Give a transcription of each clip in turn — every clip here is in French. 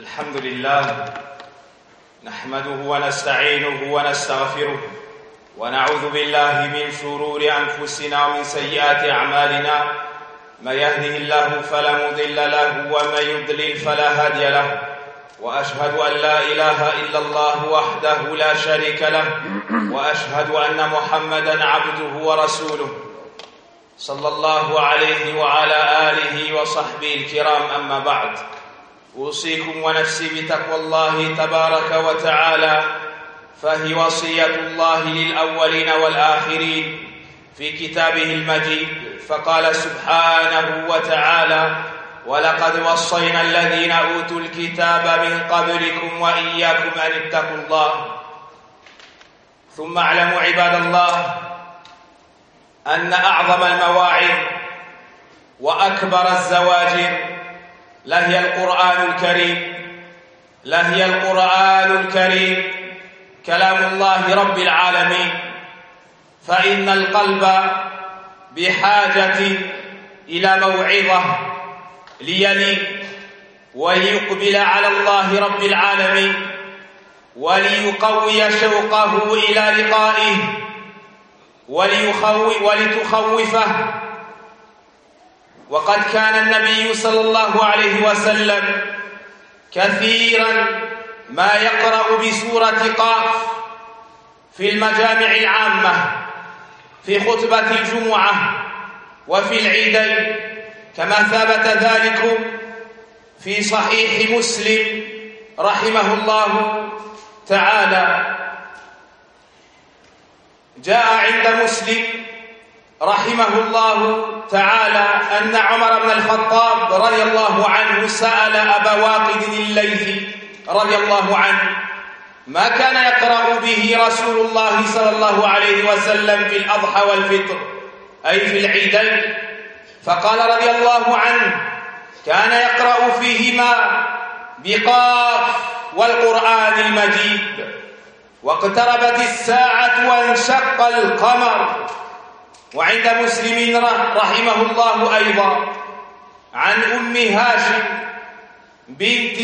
الحمد لله نحمده ونستعينه ونستغفره ونعوذ بالله من شرور أنفسنا ومن سيئات أعمالنا. من يهده الله فلا مضل له ومن يضلل فلا هادي له، وأشهد أن لا إله إلا الله وحده لا شريك له، وأشهد أن محمدًا عبده ورسوله صلى الله عليه وعلى آله وصحبه الكرام. أما بعد، أوصيكم ونفسي بتقوى الله تبارك وتعالى، فهي وصية الله للأولين والآخرين في كتابه المجيد. فقال سبحانه وتعالى: ولقد وصينا الذين أوتوا الكتاب من قبلكم وإياكم أن اتقوا الله. ثم اعلموا عباد الله أن أعظم المواعظ وأكبر الزواجر لهي القرآن الكريم، كلام الله رب العالمين. فإن القلب بحاجة إلى موعظة ليلين وليقبل على الله رب العالمين، وليقوي شوقه إلى لقائه ولتخوفه. وقد كان النبي صلى الله عليه وسلم كثيرا ما يقرأ بسورة قاف في المجامع العامة، في خطبة الجمعة وفي العيدين، كما ثبت ذلك في صحيح مسلم رحمه الله تعالى. جاء عند مسلم رحمه الله تعالى أن عمر بن الخطاب رضي الله عنه سأل أبا واقد الليثي رضي الله عنه ما كان يقرأ به رسول الله صلى الله عليه وسلم في الأضحى والفطر، أي في العيدين. فقال رضي الله عنه: كان يقرأ فيهما بقاف والقرآن المجيد. واقتربت الساعة وانشق القمر. وعند مسلم رحمه الله أيضا عن أم هاشم بنت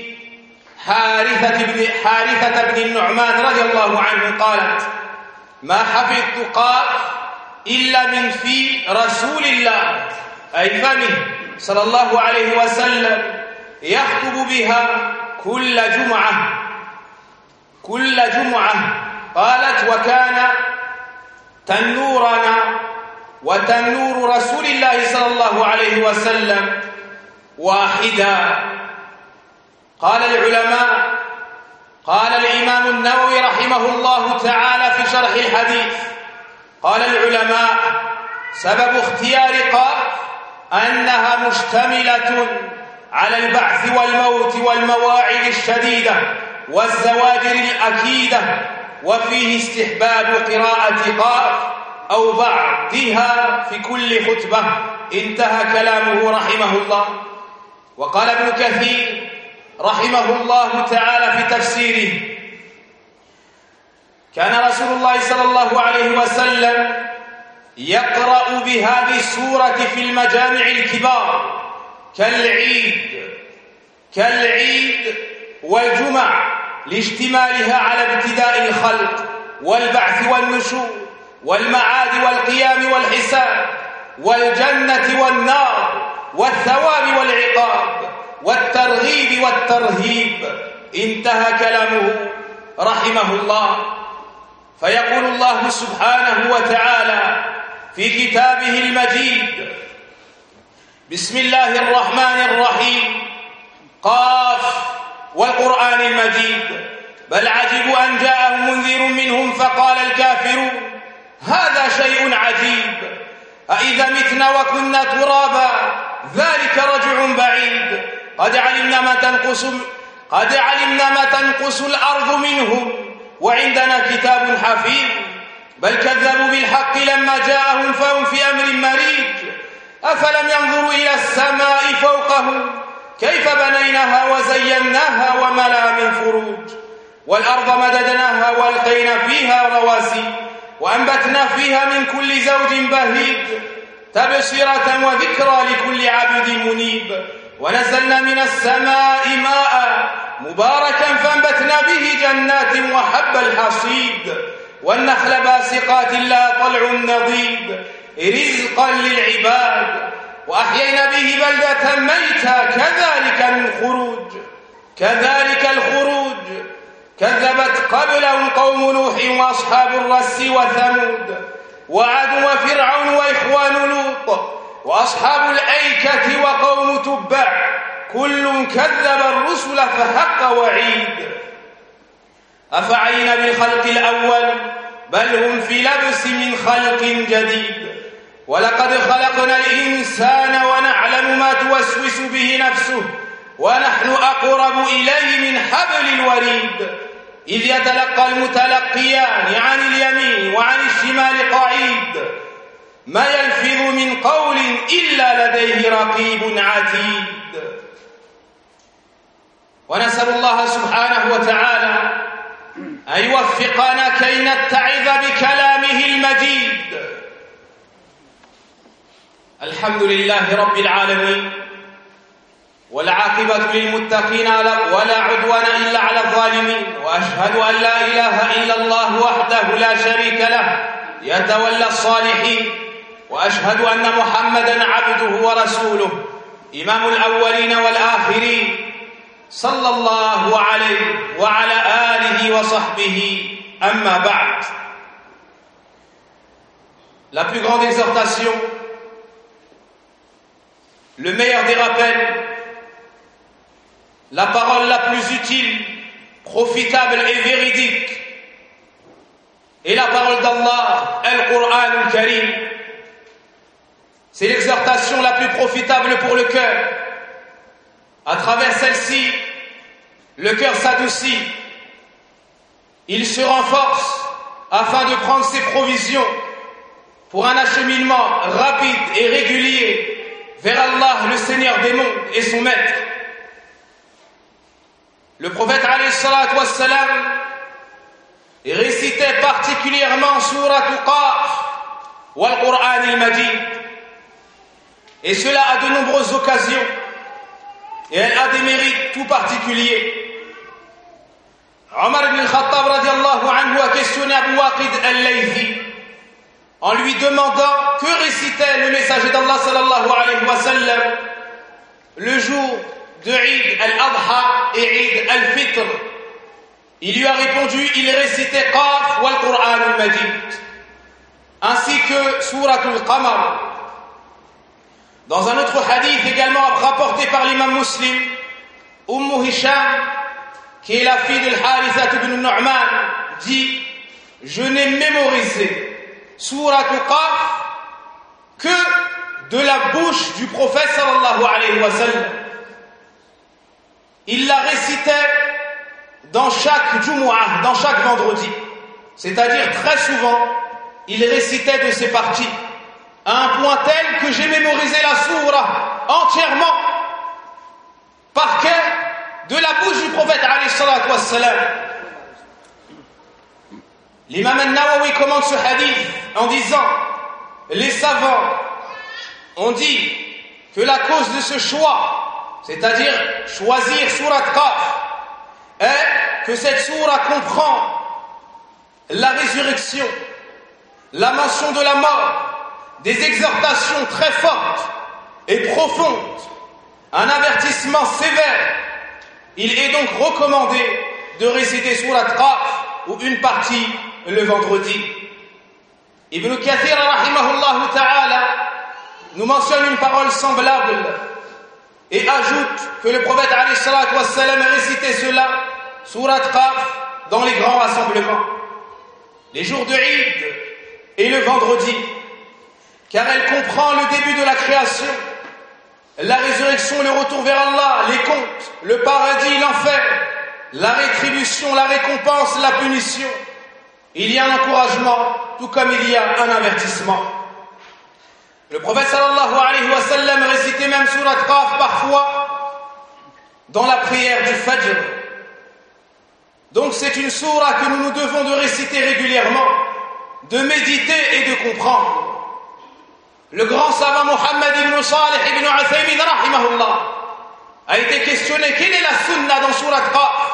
حارثة بن النعمان رضي الله عنه قالت: ما حفظت قاف إلا من في رسول الله، أي فمه صلى الله عليه وسلم، يخطب بها كل جمعة. قالت: وكان تنورنا وتنور رسول الله صلى الله عليه وسلم واحدا. قال العلماء، قال الإمام النووي رحمه الله تعالى في شرح الحديث، قال العلماء: سبب اختيار قاف أنها مشتملة على البعث والموت والمواعظ الشديدة والزواجر الأكيدة، وفيه استحباب قراءة قاف أو بعضها في كل خطبة. انتهى كلامه رحمه الله. وقال ابن كثير رحمه الله تعالى في تفسيره: كان رسول الله صلى الله عليه وسلم يقرأ بهذه السورة في المجامع الكبار كالعيد والجمع، لاشتمالها على ابتداء الخلق والبعث والنشور والمعاد والقيام والحساب والجنة والنار والثواب والعقاب والترغيب والترهيب. انتهى كلامه رحمه الله. فيقول الله سبحانه وتعالى في كتابه المجيد: بسم الله الرحمن الرحيم، قاف والقرآن المجيد، بل عجبوا أن جاءهم منذر منهم فقال الكافرون هذا شيء عجيب، أإذا متنا وكنا ترابا ذلك رجع بعيد، قد علمنا ما تنقص الأرض منهم وعندنا كتاب حفيظ، بل كذبوا بالحق لما جاءهم فهم في أمر مريج، أفلم ينظروا إلى السماء فوقهم كيف بنيناها وزيناها وما لها من فروج، والأرض مددناها وألقينا فيها رواسي وأنبتنا فيها من كل زوج بهيج، تبصرة وذكرى لكل عبد منيب، ونزلنا من السماء ماء مباركا فانبتنا به جنات وحب الحصيد والنخل باسقات لها طلع نضيد رزقا للعباد وأحيينا به بلدة ميتا كذلك الخروج كذبت قبلهم قوم نوح وأصحاب الرس وثمود وعاد وفرعون وإخوان لوط وأصحاب الأيكة وقوم تبع كل كذب الرسل فحق وعيد أفعينا بالخلق الأول بل هم في لبس من خلق جديد ولقد خلقنا الإنسان ونعلم ما توسوس به نفسه ونحن أقرب إليه من حبل الوريد إذ يتلقى المتلقيان عن اليمين وعن الشمال قعيد ما يلفظ من قول إلا لديه رقيب عتيد ونسأل الله سبحانه وتعالى أن يوفقنا كي نتعظ بكلامه المجيد. الحمد لله رب العالمين والعاقبة للمتقين ولا عدوان إلا على الظالمين وأشهد أن لا إله إلا الله وحده لا شريك له يتولى الصالحين وأشهد أن محمدًا عبده ورسوله إمام الأولين والآخرين صلى الله عليه وعلى آله وصحبه أما بعد. La plus grande exhortation, le meilleur des rappels, la parole la plus utile, profitable et véridique est la parole d'Allah, Al-Qur'an Al-Karim. C'est l'exhortation la plus profitable pour le cœur. À travers celle-ci, le cœur s'adoucit, il se renforce afin de prendre ses provisions pour un acheminement rapide et régulier vers Allah, le Seigneur des mondes et son Maître. Le prophète alayhi salatu wassalam récitait particulièrement Surat Qaf ou Al-Qur'an al-Majid, et cela à de nombreuses occasions, et elle a des mérites tout particuliers. Omar ibn al-Khattab radiallahu anhu a questionné Abu Waqid al-Laythi en lui demandant que récitait le messager d'Allah sallallahu alayhi wa sallam le jour de Eid al-Adha et Eid al-Fitr. Il lui a répondu, il récitait Qaf ou Al-Qur'an al-Majid ainsi que Surat al-Qamar. Dans un autre hadith également rapporté par l'imam Muslim, Hisham, qui est la fille de Haritha ibn Nu'man, dit: je n'ai mémorisé Surat Qaf que de la bouche du prophète sallallahu alayhi wa sallam. Il la récitait dans chaque Jumu'ah, dans chaque vendredi. C'est-à-dire très souvent, il récitait de ces parties, à un point tel que j'ai mémorisé la sourate entièrement par cœur de la bouche du prophète alayhi salatu wassalam. L'imam al-Nawawi commente ce hadith en disant: les savants ont dit que la cause de ce choix, c'est-à-dire choisir Surat Qaf, est que cette sourate comprend la résurrection, la mention de la mort, des exhortations très fortes et profondes, un avertissement sévère. Il est donc recommandé de réciter Surat Qaf ou une partie le vendredi. Ibn Kathir rahimahullah ta'ala nous mentionne une parole semblable et ajoute que le prophète alayhi salatu wassalam récitait cela, Surat Qaf, dans les grands rassemblements, les jours de Eid et le vendredi, car elle comprend le début de la création, la résurrection, le retour vers Allah, les comptes, le paradis, l'enfer, la rétribution, la récompense, la punition. Il y a un encouragement, tout comme il y a un avertissement. Le prophète sallallahu alayhi wa sallam récitait même Surat Qaf parfois dans la prière du Fajr. Donc c'est une sourate que nous nous devons de réciter régulièrement, de méditer et de comprendre. Le grand savant Muhammad ibn Salih ibn Uthaymin rahimahullah a été questionné: quelle est la sunna dans Surat Qaf?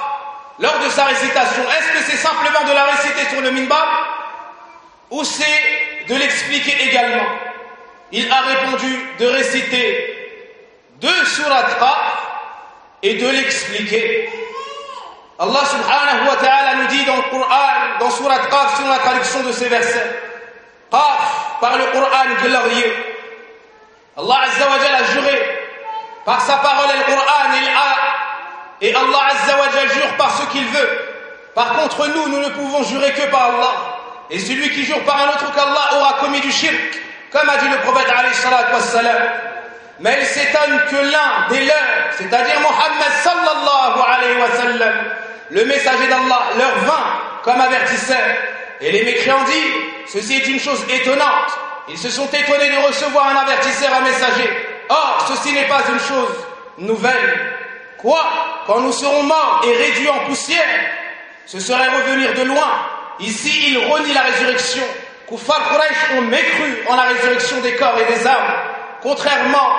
lors de sa récitation? Est-ce que c'est simplement de la réciter sur le minbar ou c'est de l'expliquer également? Il a répondu de réciter 2 sourates Qaf et de l'expliquer. Allah subhanahu wa ta'ala nous dit dans le Coran, dans sourate Qaf, selon la traduction de ces versets, Qaf, par le Coran glorieux, Allah azza wa jalla a juré par sa parole et le Coran et Allah azza wa jalla jure par ce qu'il veut. Par contre nous ne pouvons jurer que par Allah, et celui qui jure par un autre qu'Allah aura commis du shirk, comme a dit le prophète alayhi salatu wassalam. Mais il s'étonne que l'un des leurs, c'est-à-dire Mohammed sallallahu alayhi wa sallam, le messager d'Allah, leur vint comme avertisseur. Et les mécréants disent, ceci est une chose étonnante. Ils se sont étonnés de recevoir un avertisseur, un messager. Or, ceci n'est pas une chose nouvelle. Quoi? Quand nous serons morts et réduits en poussière, ce serait revenir de loin. Ici, ils renient la résurrection. Kuffar Quraysh ont mécru en la résurrection des corps et des âmes, contrairement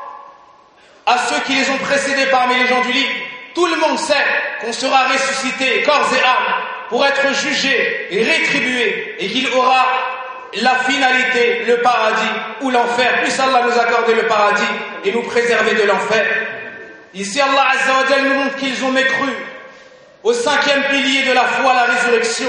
à ceux qui les ont précédés parmi les gens du livre. Tout le monde sait qu'on sera ressuscité, corps et âme, pour être jugé et rétribué, et qu'il aura la finalité, le paradis ou l'enfer. Puisse Allah nous accorder le paradis et nous préserver de l'enfer. Ici, Allah Azza wa Jalla nous montre qu'ils ont mécru au 5e pilier de la foi, la résurrection.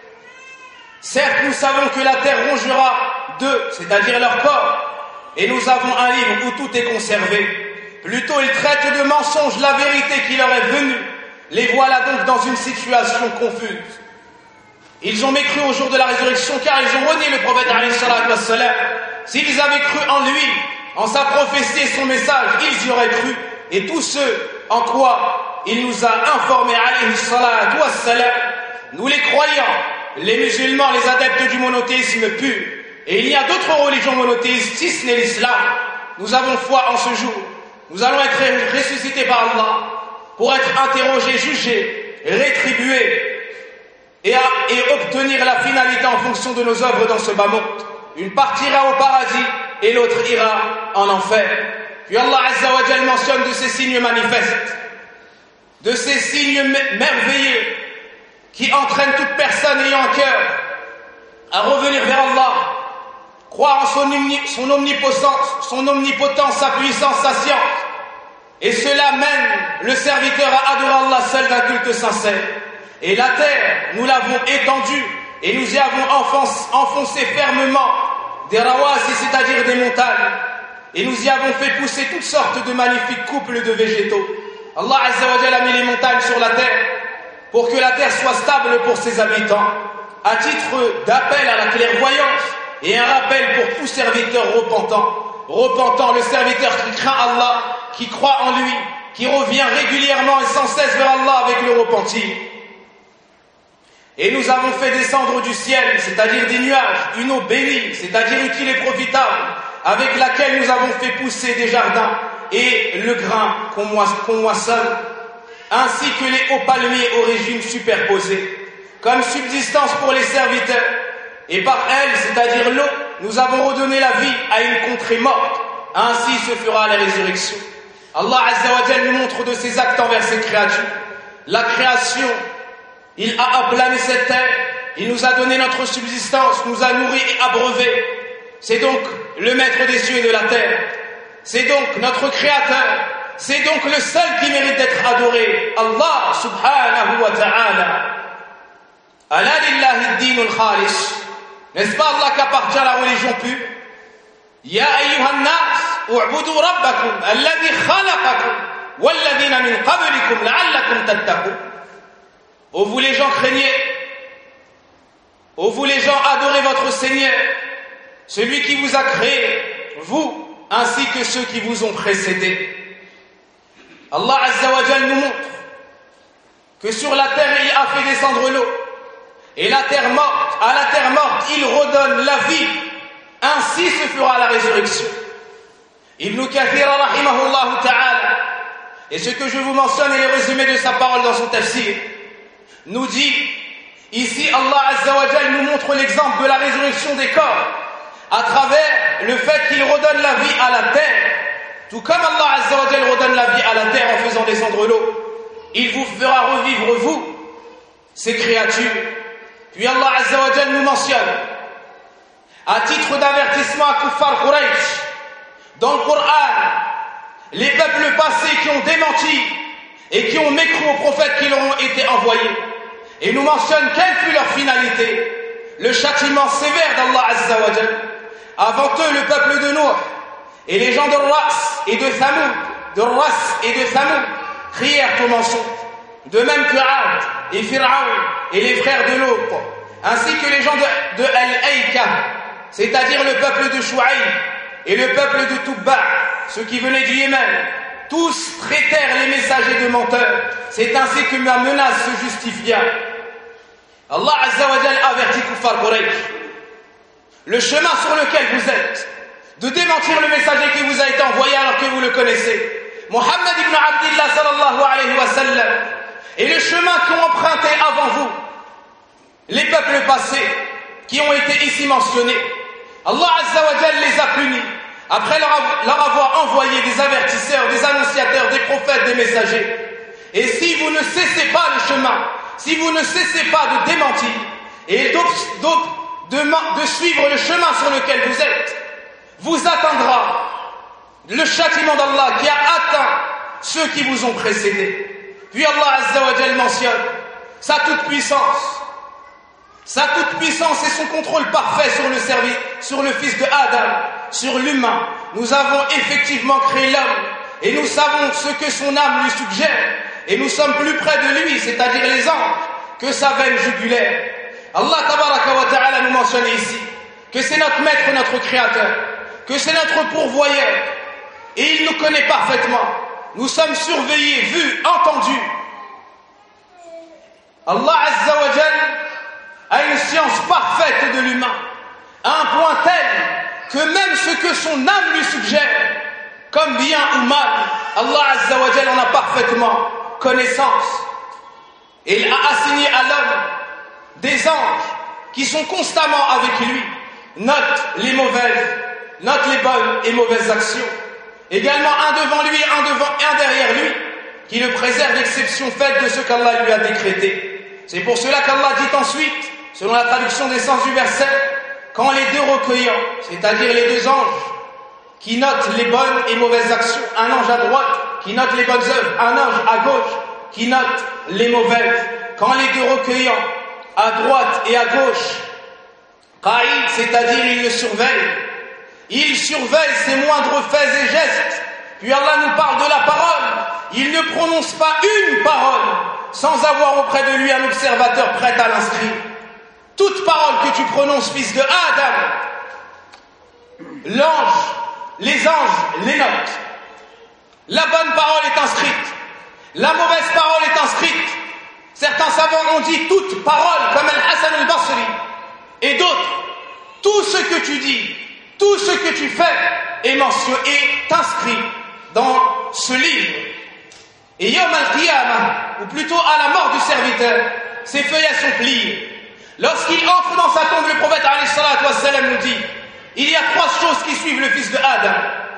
Certes, nous savons que la terre rongera d'eux, c'est-à-dire leur corps, et nous avons un livre où tout est conservé. Plutôt, ils traitent de mensonges la vérité qui leur est venue. Les voilà donc dans une situation confuse. Ils ont mécru au jour de la résurrection car ils ont renié le prophète alayhi salatu wassalam. S'ils avaient cru en lui, en sa prophétie et son message, ils y auraient cru. Et tous ceux en quoi il nous a informés alayhi salatu wassalam, nous les croyants, les musulmans, les adeptes du monothéisme pur, et il y a d'autres religions monothéistes, si ce n'est l'islam, nous avons foi en ce jour. Nous allons être ressuscités par Allah pour être interrogés, jugés, rétribués et obtenir la finalité en fonction de nos œuvres dans ce bas monde. Une partie ira au paradis et l'autre ira en enfer. Puis Allah Azza wa Jalla mentionne de ces signes manifestes, de ces signes merveilleux qui entraînent toute personne ayant un cœur à revenir vers Allah, croire en son omnipotence, sa puissance, sa science. Et cela mène le serviteur à adorer Allah seul d'un culte sincère. Et la terre, nous l'avons étendue et nous y avons enfoncé fermement des rawasi, c'est-à-dire des montagnes. Et nous y avons fait pousser toutes sortes de magnifiques couples de végétaux. Allah Azza wa Jalla a mis les montagnes sur la terre pour que la terre soit stable pour ses habitants. À titre d'appel à la clairvoyance, et un rappel pour tout serviteur repentant, le serviteur qui craint Allah, qui croit en lui, qui revient régulièrement et sans cesse vers Allah avec le repentir. Et nous avons fait descendre du ciel, c'est-à-dire des nuages, une eau bénie, c'est-à-dire utile et profitable, avec laquelle nous avons fait pousser des jardins et le grain qu'on moissonne, ainsi que les hauts palmiers au régime superposé, comme subsistance pour les serviteurs. Et par elle, c'est-à-dire l'eau, nous avons redonné la vie à une contrée morte. Ainsi se fera la résurrection. Allah Azza wa Jalla nous montre de ses actes envers ses créatures. La création, il a aplané cette terre, il nous a donné notre subsistance, nous a nourris et abreuvés. C'est donc le maître des cieux et de la terre. C'est donc notre créateur. C'est donc le seul qui mérite d'être adoré. Allah subhanahu wa ta'ala. Ala lillahi ad-dinul khalis. N'est-ce pas Allah qu'appartient à la religion pure? Ya ayyuhan nas, u'budu rabbakum, alladhi khalaqakum, walladhina min qablikum, la'allakum tattaqun. Ô vous les gens, craignez. Ô vous les gens, adorez votre Seigneur, celui qui vous a créé, vous, ainsi que ceux qui vous ont précédés. Allah Azza wa Jalla nous montre que sur la terre, il a fait descendre l'eau. Et la terre morte, à la terre morte, il redonne la vie. Ainsi se fera la résurrection. Ibn Kathir rahimahullah ta'ala, et ce que je vous mentionne est le résumé de sa parole dans son tafsir, nous dit, ici Allah Azza wa Jalla nous montre l'exemple de la résurrection des corps, à travers le fait qu'il redonne la vie à la terre. Tout comme Allah Azza wa Jalla redonne la vie à la terre en faisant descendre l'eau, il vous fera revivre vous, ces créatures. Puis Allah Azza wa Jal nous mentionne, à titre d'avertissement à Kuffar Quraysh, dans le Coran, les peuples passés qui ont démenti et qui ont mécru aux prophètes qui leur ont été envoyés. Et nous mentionne quelle fut leur finalité, le châtiment sévère d'Allah Azza wa Jal. Avant eux, le peuple de Nuh et les gens de Ras et de Thamoud, crièrent au mensonge. De même que Ad et Fir'aun et les frères de Lot, ainsi que les gens de Al-Aïka, c'est-à-dire le peuple de Shu'aïb et le peuple de Tubba, ceux qui venaient du Yémen, tous traitèrent les messagers de menteurs. C'est ainsi que ma menace se justifia. Allah Azza wa Jal avertit Kuffar Quraysh. Le chemin sur lequel vous êtes, de démentir le messager qui vous a été envoyé alors que vous le connaissez, Muhammad ibn Abdillah sallallahu alayhi wa sallam, et le chemin qu'ont emprunté avant vous les peuples passés qui ont été ici mentionnés. Allah Azza wa Jal les a punis après leur avoir envoyé des avertisseurs, des annonciateurs, des prophètes, des messagers. Et si vous ne cessez pas le chemin, si vous ne cessez pas de démentir et de suivre le chemin sur lequel vous êtes, vous atteindra le châtiment d'Allah qui a atteint ceux qui vous ont précédés. Puis Allah Azza wa Jal mentionne sa toute-puissance et son contrôle parfait sur le fils de Adam, sur l'humain. Nous avons effectivement créé l'homme et nous savons ce que son âme lui suggère et nous sommes plus près de lui, c'est-à-dire les anges, que sa veine jugulaire. Allah tabaraka wa ta'ala nous mentionne ici que c'est notre maître, notre créateur, que c'est notre pourvoyeur et il nous connaît parfaitement. Nous sommes surveillés, vus, entendus. Allah Azza wa Jal a une science parfaite de l'humain, à un point tel que même ce que son âme lui suggère, comme bien ou mal, Allah Azza wa Jal en a parfaitement connaissance. Et il a assigné à l'homme des anges qui sont constamment avec lui, notent les mauvaises, notent les bonnes et mauvaises actions. Également un devant lui, un derrière lui, qui le préserve d'exception faite de ce qu'Allah lui a décrété. C'est pour cela qu'Allah dit ensuite, selon la traduction des sens du verset, quand les deux recueillants, c'est-à-dire les deux anges, qui notent les bonnes et mauvaises actions, un ange à droite qui note les bonnes œuvres, un ange à gauche qui note les mauvaises, quand les deux recueillants, à droite et à gauche, qa'id, c'est-à-dire ils le surveillent, il surveille ses moindres faits et gestes. Puis Allah nous parle de la parole. Il ne prononce pas une parole sans avoir auprès de lui un observateur prêt à l'inscrire. Toute parole que tu prononces, fils de Adam, les anges les notent. La bonne parole est inscrite. La mauvaise parole est inscrite. Certains savants ont dit toute parole, comme Al-Hassan al-Basri, et d'autres, tout ce que tu dis, tout ce que tu fais est mentionné, est inscrit dans ce livre. Et Yom al-Qiyamah, ou plutôt à la mort du serviteur, ses feuillets sont pliés. Lorsqu'il entre dans sa tombe, le prophète alayhi salatu wassalam nous dit, il y a 3 choses qui suivent le fils de Adam.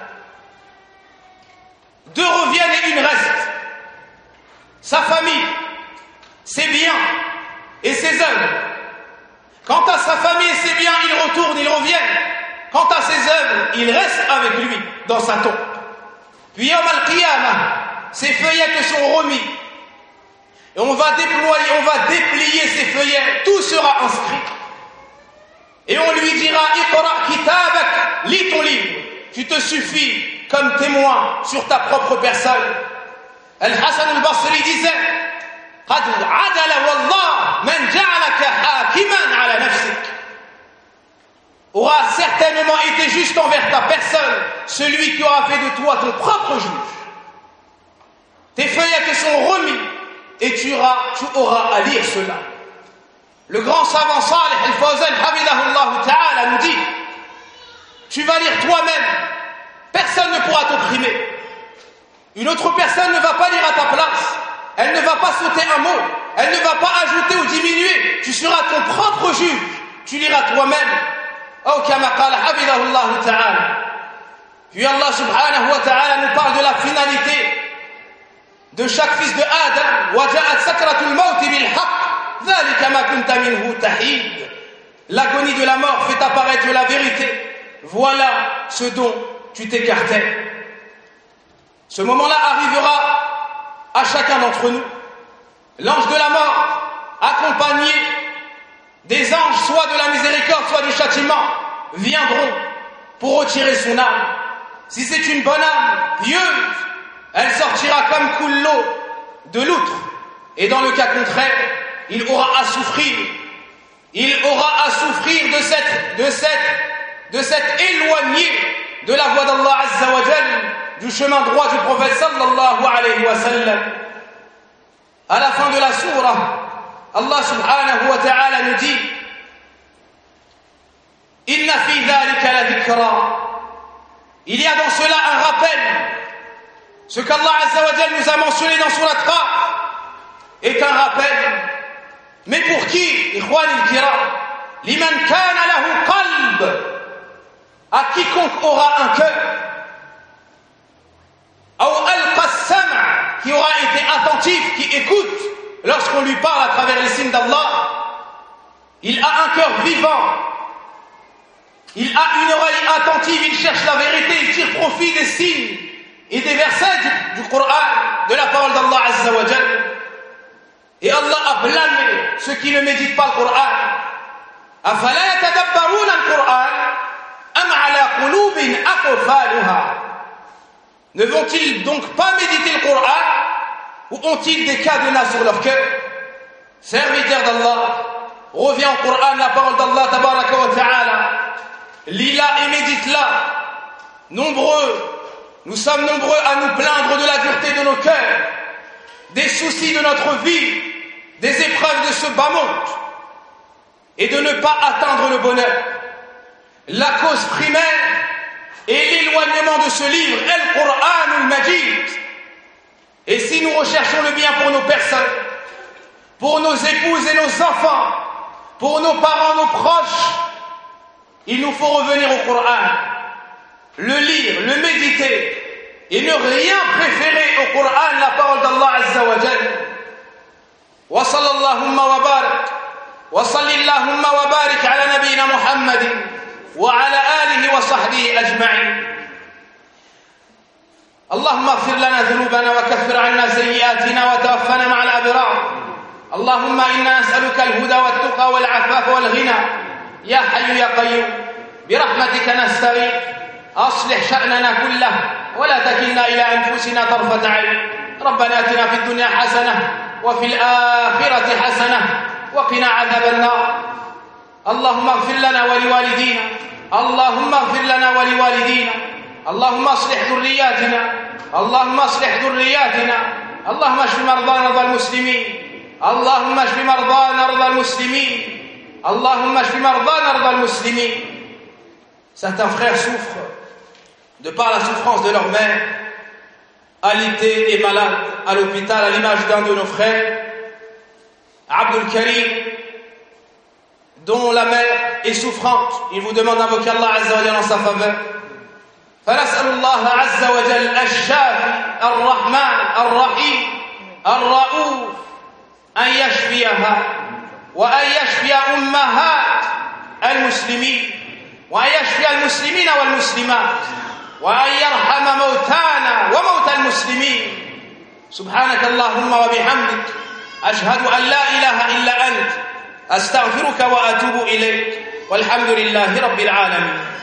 2 reviennent et 1 reste. Sa famille, ses biens et ses œuvres. Quant à sa famille et ses biens, ils retournent, ils reviennent. Quant à ses œuvres, il reste avec lui dans sa tombe. Puis Yom al-Qiyamah, ses feuillets sont remis. Et on va déplier ces feuillets, tout sera inscrit. Et on lui dira, Iqra kitabak, lis ton livre. Tu te suffis comme témoin sur ta propre personne. Al-Hassan al-Basri disait, Qad adala wallah man ja'alaka hakiman ala nafsik. Aura certainement été juste envers ta personne, celui qui aura fait de toi ton propre juge. Tes feuillets te sont remis et tu auras à lire cela. Le grand savant Salih al-Fawzan Habibullah Ta'ala nous dit, tu vas lire toi-même, personne ne pourra t'opprimer. Une autre personne ne va pas lire à ta place, elle ne va pas sauter un mot, elle ne va pas ajouter ou diminuer, tu seras ton propre juge, tu liras toi-même. Oh, kama qala Habibullah Ta'ala. Puis Allah subhanahu wa ta'ala nous parle de la finalité de chaque fils de Adam. وَجَاءَتْ سَكْرَةُ الْمَوْتِ بِالْحَقِّ ذَلِكَ فَذَلِكَ مَا كُنْتَ مِنْهُ تَحِيدٌ. L'agonie de la mort fait apparaître la vérité. Voilà ce dont tu t'écartais. Ce moment-là arrivera à chacun d'entre nous. L'ange de la mort, accompagné des anges, soit de la miséricorde, soit du châtiment, viendront pour retirer son âme. Si c'est une bonne âme, pieuse, elle sortira comme coule l'eau de l'outre. Et dans le cas contraire, il aura à souffrir. Il aura à souffrir de cette éloigné de la voie d'Allah Azza wa Jal, du chemin droit du prophète sallallahu alayhi wa sallam. À la fin de la sourate, Allah subhanahu wa ta'ala nous dit Inna fi dhalika la dhikra. Il y a dans cela un rappel. Ce qu'Allah Azza wa Jal nous a mentionné dans Sourate Qaf est un rappel. Mais pour qui? Ikhwan al-kiram, liman kana lahu qalb, à quiconque aura un cœur, ou alqa as-sam', qui aura été attentif, qui écoute lorsqu'on lui parle à travers les signes d'Allah. Il a un cœur vivant, il a une oreille attentive, il cherche la vérité, il tire profit des signes et des versets du Coran, de la parole d'Allah Azza wa Jal. Et Allah a blâmé ceux qui ne méditent pas le Coran. Afala yatadabbaruna al-Qur'an am ala qulubin aqfaluha. Ne vont-ils donc pas méditer le Coran ou ont-ils des cadenas sur leur cœur? Serviteur d'Allah, reviens au Coran, la parole d'Allah tabaraka wa ta'ala. Lis-la et médite-la. Nous sommes nombreux à nous plaindre de la dureté de nos cœurs, des soucis de notre vie, des épreuves de ce bas monde, et de ne pas atteindre le bonheur. La cause primaire est l'éloignement de ce livre, El-Qur'an al-Majid. Et si nous recherchons le bien pour nos personnes, pour nos épouses et nos enfants, pour nos parents, nos proches, il nous faut revenir au Coran, le lire, le méditer, et ne rien préférer au Coran, la parole d'Allah Azza wa Jal. Wa sallallahu wa barak, wa sallallahu wa barik ala nabina Muhammadin, wa ala alihi wa sahbihi ajma'in. اللهم اغفر لنا ذنوبنا وكفر عنا سيئاتنا وتوفنا مع الأبرار. اللهم إنا نسألك الهدى والتقى والعفاف والغنى يا حي يا قيوم برحمتك نستغيث أصلح شأننا كله ولا تكلنا إلى أنفسنا طرفة عين. ربنا آتنا في الدنيا حسنة وفي الآخرة حسنة وقنا عذاب النار. اللهم اغفر لنا ولوالدينا اللهم اغفر لنا ولوالدينا اللهم اصلح ذرياتنا اللهم اصلح ذرياتنا اللهم اشف مرضانا مرضى المسلمين اللهم اشف مرضانا مرضى المسلمين اللهم اشف مرضانا مرضى المسلمين. Certains frères souffrent de par la souffrance de leur mère, alitée et malade à l'hôpital, à l'image d'un de nos frères, Abdul Karim, dont la mère est souffrante. Il vous demande d'invoquer Allah Azza wa Jalla en sa faveur. فنسأل الله عز وجل الشافي الرحمن الرحيم الرؤوف أن يشفيها وأن يشفي أمهات المسلمين وأن يشفي المسلمين والمسلمات وأن يرحم موتانا وموتى المسلمين. سبحانك اللهم وبحمدك أشهد أن لا إله إلا أنت أستغفرك وأتوب إليك والحمد لله رب العالمين.